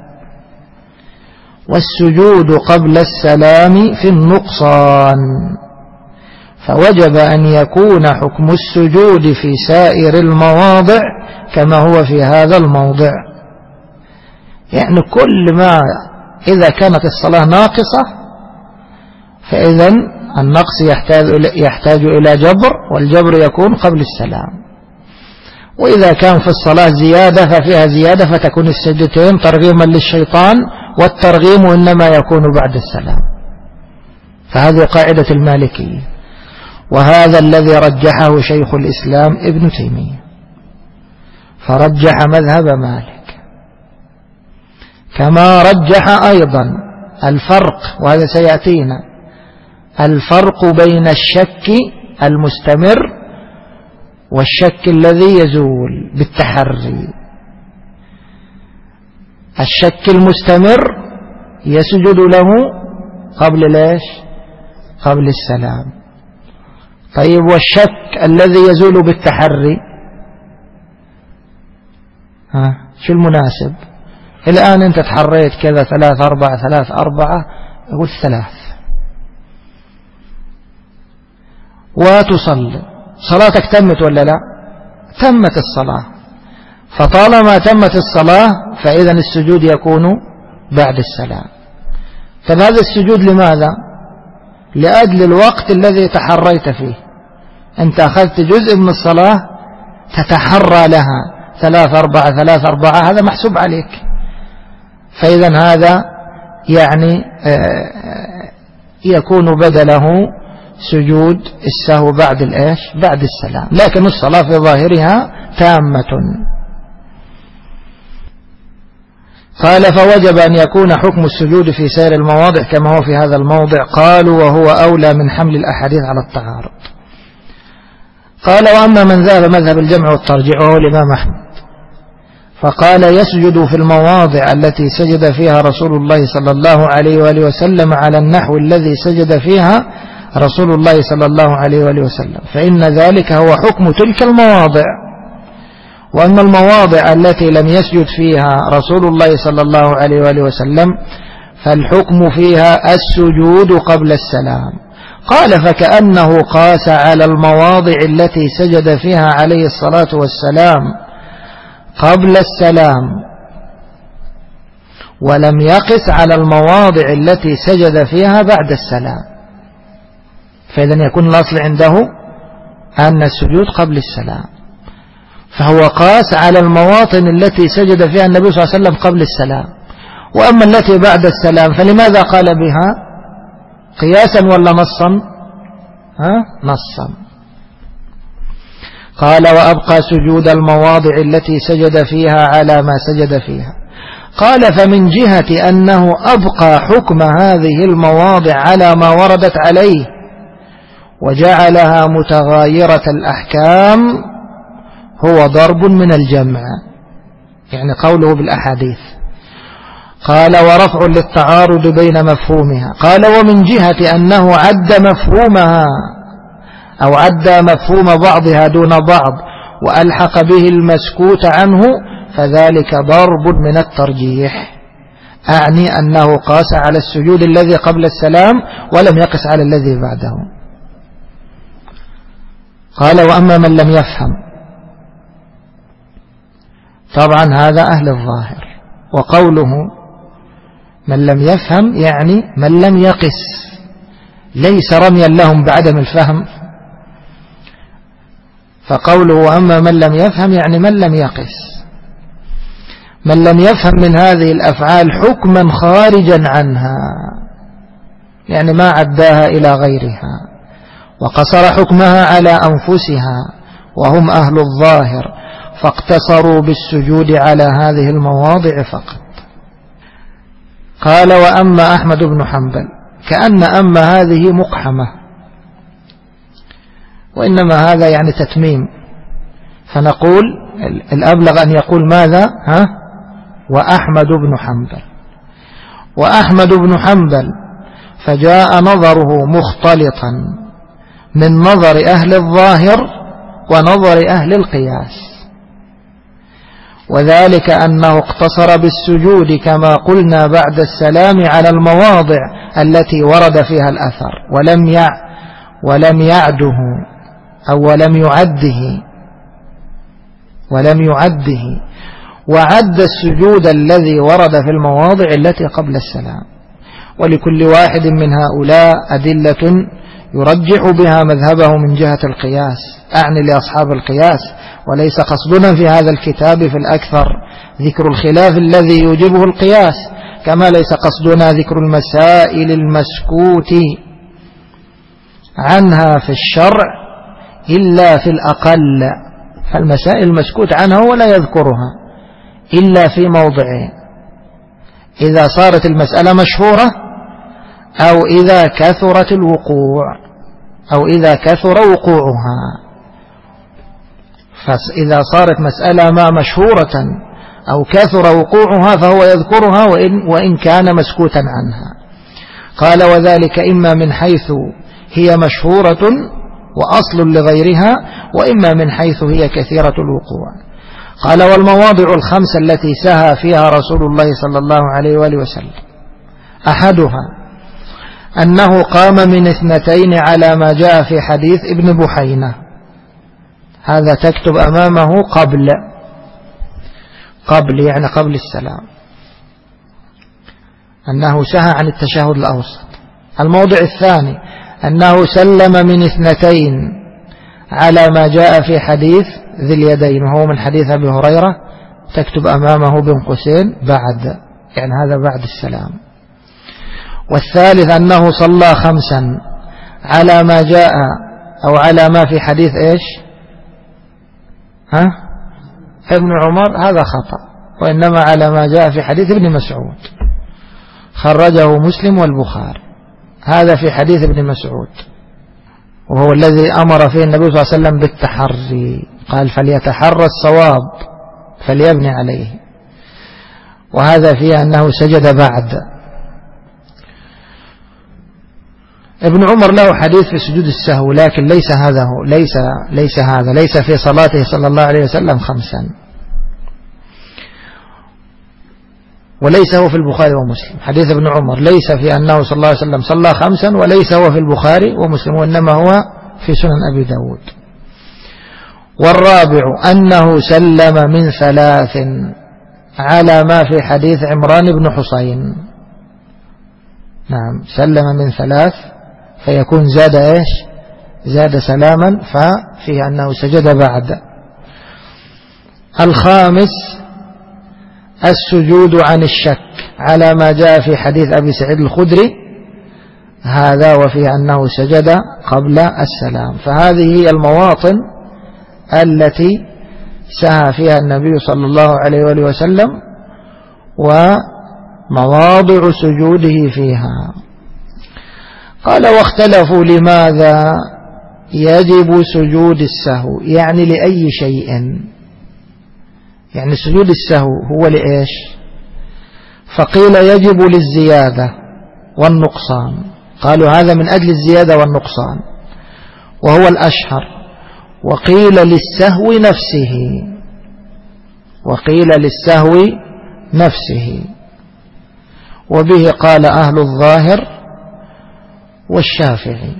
والسجود قبل السلام في النقصان، فوجب أن يكون حكم السجود في سائر المواضع كما هو في هذا الموضع. يعني كل ما إذا كانت الصلاة ناقصة فإذن النقص يحتاج إلى جبر، والجبر يكون قبل السلام. وإذا كان في الصلاة زيادة ففيها زيادة فتكون السجدتين ترغيما للشيطان، والترغيم إنما يكون بعد السلام. فهذه قاعدة المالكية، وهذا الذي رجحه شيخ الإسلام ابن تيمية، فرجح مذهب مالك، كما رجح أيضا الفرق، وهذا سيأتينا، الفرق بين الشك المستمر والشك الذي يزول بالتحري. الشك المستمر يسجد له قبل ليش؟ قبل السلام. طيب والشك الذي يزول بالتحري شو المناسب؟ الآن أنت تحريت كذا 3 4 3 4 يقول 3 وتصلي، صلاتك تمت ولا لا؟ تمت الصلاة. فطالما تمت الصلاة فإذا السجود يكون بعد السلام. طب هذا السجود لماذا؟ لأجل الوقت الذي تحريت فيه. أنت أخذت جزء من الصلاة تتحرى لها 3 4 3 4، هذا محسوب عليك. فإذا هذا يعني يكون بدله سجود السهو بعد الإيش؟ بعد السلام، لكن الصلاة في ظاهرها تامة. قال فوجب أن يكون حكم السجود في سائر المواضع كما هو في هذا الموضع. قالوا وهو أولى من حمل الأحاديث على التعارض. قال وأما من ذهب مذهب الجمع والترجيح وهو الإمام أحمد فقال يسجد في المواضع التي سجد فيها رسول الله صلى الله عليه وآله وسلم على النحو الذي سجد فيها رسول الله صلى الله عليه وآله وسلم، فإن ذلك هو حكم تلك المواضع. وأما المواضع التي لم يسجد فيها رسول الله صلى الله عليه وآله وسلم فالحكم فيها السجود قبل السلام. قال فكأنه قاس على المواضع التي سجد فيها عليه الصلاة والسلام قبل السلام، ولم يقس على المواضع التي سجد فيها بعد السلام. فإذا يكون الأصل عنده أن السجود قبل السلام، فهو قاس على المواطن التي سجد فيها النبي صلى الله عليه وسلم قبل السلام. وأما التي بعد السلام فلماذا قال بها؟ قياسا ولا نصا؟ نصا. قال وأبقى سجود المواضع التي سجد فيها على ما سجد فيها. قال فمن جهة أنه أبقى حكم هذه المواضع على ما وردت عليه وجعلها متغايرة الأحكام هو ضرب من الجمع، يعني قوله بالأحاديث. قال ورفع للتعارض بين مفهومها. قال ومن جهة أنه عد مفهومها أو عد مفهوم بعضها دون بعض وألحق به المسكوت عنه فذلك ضرب من الترجيح، أعني أنه قاس على السجود الذي قبل السلام ولم يقس على الذي بعده. قال وأما من لم يفهم، طبعا هذا أهل الظاهر، وقوله من لم يفهم يعني من لم يقس، ليس رميا لهم بعدم الفهم. فقوله أما من لم يفهم يعني من لم يقس، من لم يفهم من هذه الأفعال حكما خارجا عنها، يعني ما عداها إلى غيرها وقصر حكمها على أنفسها وهم أهل الظاهر، فاقتصروا بالسجود على هذه المواضع فقط. قال وأما أحمد بن حنبل، كأن أما هذه مقحمة، وإنما هذا يعني تتميم، فنقول الأبلغ أن يقول ماذا؟ وأحمد بن حنبل. وأحمد بن حنبل فجاء نظره مختلطا من نظر أهل الظاهر ونظر أهل القياس، وذلك أنه اقتصر بالسجود كما قلنا بعد السلام على المواضع التي ورد فيها الأثر، ولم يعده أو ولم يعده، وعد السجود الذي ورد في المواضع التي قبل السلام. ولكل واحد من هؤلاء أدلة يرجح بها مذهبه من جهة القياس، أعني لأصحاب القياس، وليس قصدنا في هذا الكتاب في الأكثر ذكر الخلاف الذي يوجبه القياس، كما ليس قصدنا ذكر المسائل المسكوت عنها في الشرع إلا في الأقل، فالمسائل المسكوت عنها ولا يذكرها إلا في موضعين: إذا صارت المسألة مشهورة، أو إذا كثرت الوقوع، أو إذا كثر وقوعها. فإذا صارت مسألة ما مشهورة أو كثر وقوعها فهو يذكرها وإن كان مسكوتا عنها. قال وذلك إما من حيث هي مشهورة وأصل لغيرها، وإما من حيث هي كثيرة الوقوع. قال والمواضع الخمسة التي سهى فيها رسول الله صلى الله عليه وآله وسلم: أحدها أنه قام من 2 على ما جاء في حديث ابن بحينة، هذا تكتب أمامه قبل يعني قبل السلام، أنه سهى عن التشهد الأوسط. الموضع الثاني أنه سلم من 2 على ما جاء في حديث ذي اليدين، وهو من حديث أبي هريرة، تكتب أمامه بين قوسين بعد، يعني هذا بعد السلام. والثالث أنه صلى 5 على ما جاء أو على ما في حديث إيش؟ ابن عمر، هذا خطأ، وإنما على ما جاء في حديث ابن مسعود، خرجه مسلم والبخاري، هذا في حديث ابن مسعود، وهو الذي أمر فيه النبي صلى الله عليه وسلم بالتحري، قال فليتحرى الصواب فليبني عليه، وهذا فيه أنه سجد بعد. ابن عمر له حديث في سجود السهو، لكن ليس هذا ليس في صلاته صلى الله عليه وسلم 5، وليس هو في البخاري ومسلم. حديث ابن عمر ليس في أنه صلى الله عليه وسلم صلى 5، وليس هو في البخاري ومسلم، وإنما هو في سنن أبي داود. والرابع أنه سلم من 3 على ما في حديث عمران بن حسين، نعم سلم من 3 فيكون زاد إيش؟ زاد سلاما، ففيه أنه سجد بعد. الخامس السجود عن الشك على ما جاء في حديث أبي سعيد الخدري، هذا وفيه أنه سجد قبل السلام. فهذه هي المواطن التي سهى فيها النبي صلى الله عليه وآله وسلم ومواضع سجوده فيها. قال واختلفوا لماذا يجب سجود السهو، يعني لأي شيء، يعني سجود السهو هو لإيش؟ فقيل يجب للزيادة والنقصان، قالوا هذا من أجل الزيادة والنقصان وهو الأشهر. وقيل للسهو نفسه، وبه قال أهل الظاهر والشافعي.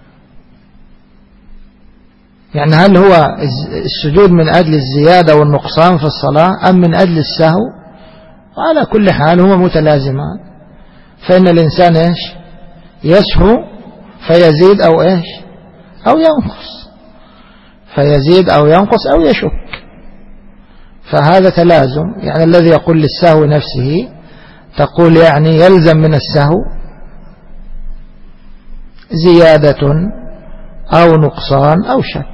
يعني هل هو السجود من أجل الزيادة والنقصان في الصلاة أم من أجل السهو؟ على كل حال هما متلازمان، فإن الإنسان إيش؟ يسهو فيزيد أو إيش أو ينقص، فيزيد أو ينقص أو يشك. فهذا تلازم. يعني الذي يقول للسهو نفسه تقول يعني يلزم من السهو زيادة أو نقصان أو شك.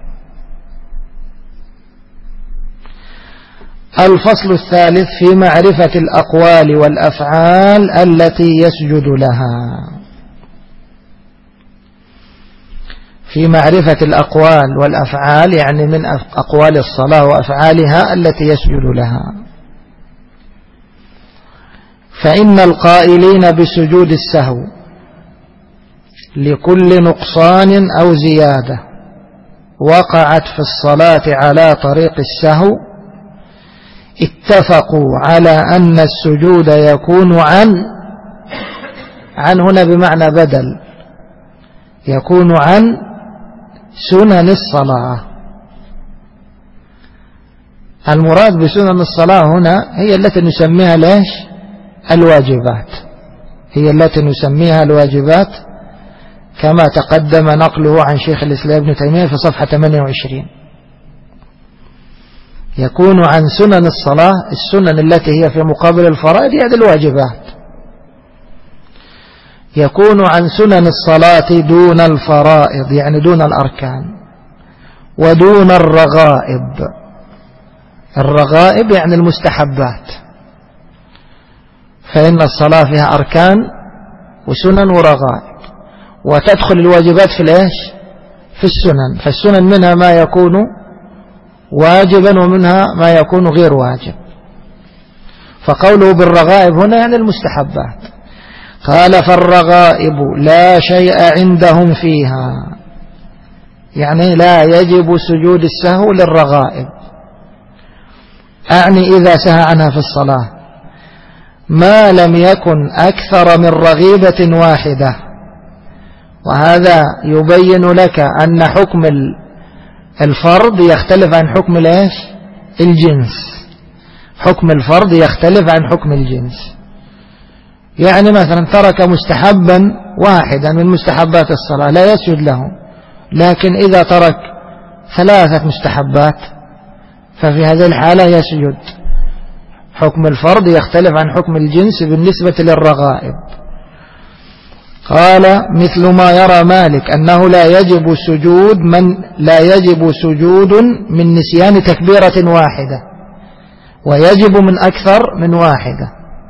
الفصل الثالث في معرفة الأقوال والأفعال التي يسجد لها. في معرفة الأقوال والأفعال يعني من أقوال الصلاة وأفعالها التي يسجد لها. فإن القائلين بسجود السهو لكل نقصان أو زيادة وقعت في الصلاة على طريق السهو اتفقوا على أن السجود يكون عن هنا بمعنى بدل، يكون عن سنن الصلاة. المراد بسنن الصلاة هنا هي التي نسميها ليش الواجبات، هي التي نسميها الواجبات كما تقدم نقله عن شيخ الإسلام ابن تيمية في صفحة 28. يكون عن سنن الصلاة، السنن التي هي في مقابل الفرائض هذه الواجبات. يكون عن سنن الصلاة دون الفرائض يعني دون الأركان ودون الرغائب. الرغائب يعني المستحبات، فإن الصلاة فيها أركان وسنن ورغائب، وتدخل الواجبات في الإيش في السنن. فالسنن منها ما يكون واجبا ومنها ما يكون غير واجب. فقوله بالرغائب هنا يعني المستحبات. قال فالرغائب لا شيء عندهم فيها، يعني لا يجب سجود السهو للرغائب، أعني إذا سهى عنها في الصلاة ما لم يكن أكثر من رغيبة واحدة. وهذا يبين لك أن حكم الفرض يختلف عن حكم الجنس. حكم الفرض يختلف عن حكم الجنس. يعني مثلا ترك مستحبا واحدا من مستحبات الصلاة لا يسجد له، لكن إذا ترك 3 مستحبات ففي هذه الحالة يسجد. حكم الفرض يختلف عن حكم الجنس بالنسبة للرغائب. قال مثل ما يرى مالك أنه لا يجب سجود من نسيان تكبيرة واحدة، ويجب من أكثر من واحدة.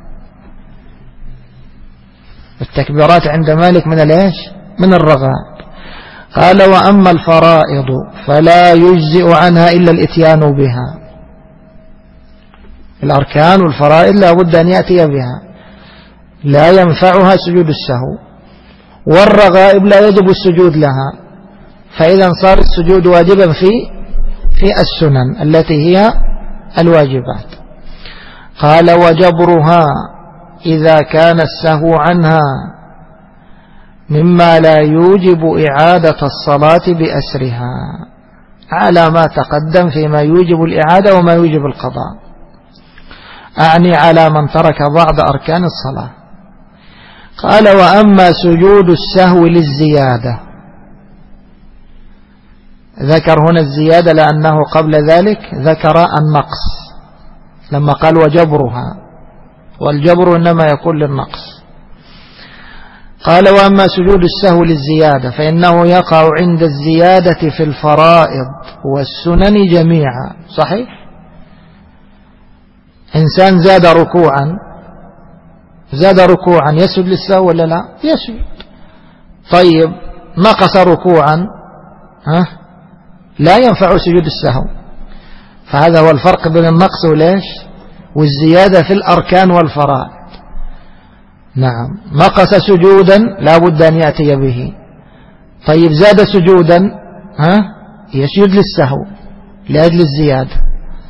التكبيرات عند مالك من الرغائب. قال وأما الفرائض فلا يجزئ عنها إلا الإتيان بها. الأركان والفرائض لا بد أن يأتي بها، لا ينفعها سجود السهو. والرغائب لا يجب السجود لها، فإذا صار السجود واجبا في السنن التي هي الواجبات. قال وجبرها إذا كان السهو عنها مما لا يوجب إعادة الصلاة بأسرها، على ما تقدم فيما يوجب الإعادة وما يوجب القضاء، أعني على من ترك بعض أركان الصلاة. قال وأما سجود السهو للزيادة، ذكر هنا الزيادة لأنه قبل ذلك ذكر النقص لما قال وجبرها، والجبر إنما يكون للنقص. قال وأما سجود السهو للزيادة فإنه يقع عند الزيادة في الفرائض والسنن جميعا. صحيح؟ إنسان زاد ركوعا يسجد للسهو ولا لا؟ يسجد. طيب نقص ركوعا لا ينفع سجود السهو. فهذا هو الفرق بين النقص والزيادة في الأركان والفرائض. نعم، نقص سجودا لا بد أن يأتي به. طيب زاد سجودا يسجد للسهو لأجل الزيادة.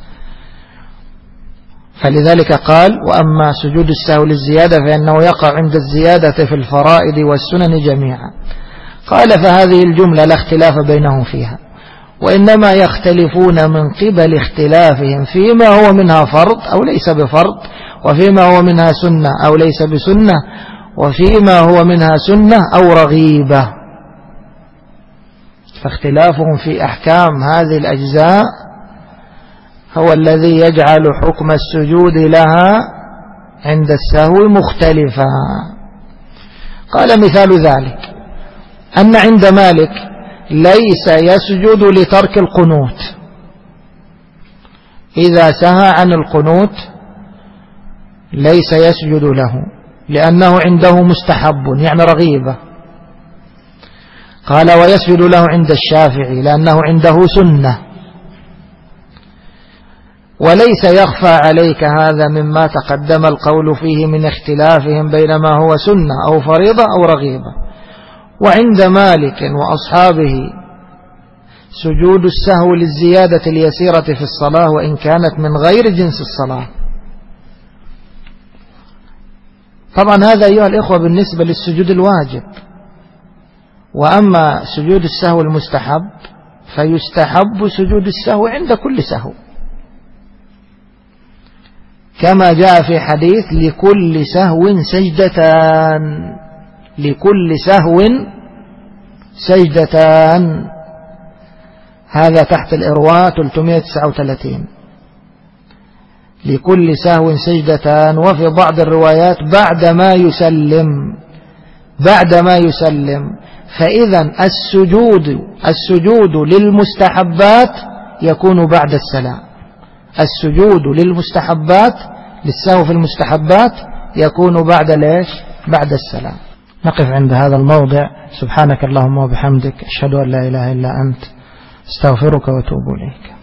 فلذلك قال وأما سجود السهو للزيادة فإنه يقع عند الزيادة في الفرائض والسنن جميعا. قال فهذه الجملة لا اختلاف بينهم فيها، وإنما يختلفون من قبل اختلافهم فيما هو منها فرض أو ليس بفرض، وفيما هو منها سنة أو ليس بسنة، وفيما هو منها سنة أو رغيبة. فاختلافهم في أحكام هذه الأجزاء هو الذي يجعل حكم السجود لها عند السهو مختلفا. قال مثال ذلك أن عند مالك ليس يسجد لترك القنوت، إذا سهى عن القنوت ليس يسجد له لأنه عنده مستحب يعني رغيبة. قال ويسجد له عند الشافعي لأنه عنده سنة. وليس يخفى عليك هذا مما تقدم القول فيه من اختلافهم بين ما هو سنة أو فريضة أو رغيبة. وعند مالك وأصحابه سجود السهو للزيادة اليسيرة في الصلاة وإن كانت من غير جنس الصلاة. طبعا هذا أيها الإخوة بالنسبة للسجود الواجب. وأما سجود السهو المستحب فيستحب سجود السهو عند كل سهو، كما جاء في حديث لكل سهو سجدتان، لكل سهو سجدتان، هذا تحت الإرواء 339. لكل سهو سجدتان. وفي بعض الروايات بعدما يسلم. فإذا السجود للمستحبات يكون بعد السلام. السجود للمستحبات للسهو في المستحبات يكون بعد السلام. نقف عند هذا الموضع. سبحانك اللهم وبحمدك، أشهد أن لا إله إلا أنت، استغفرك واتوب إليك.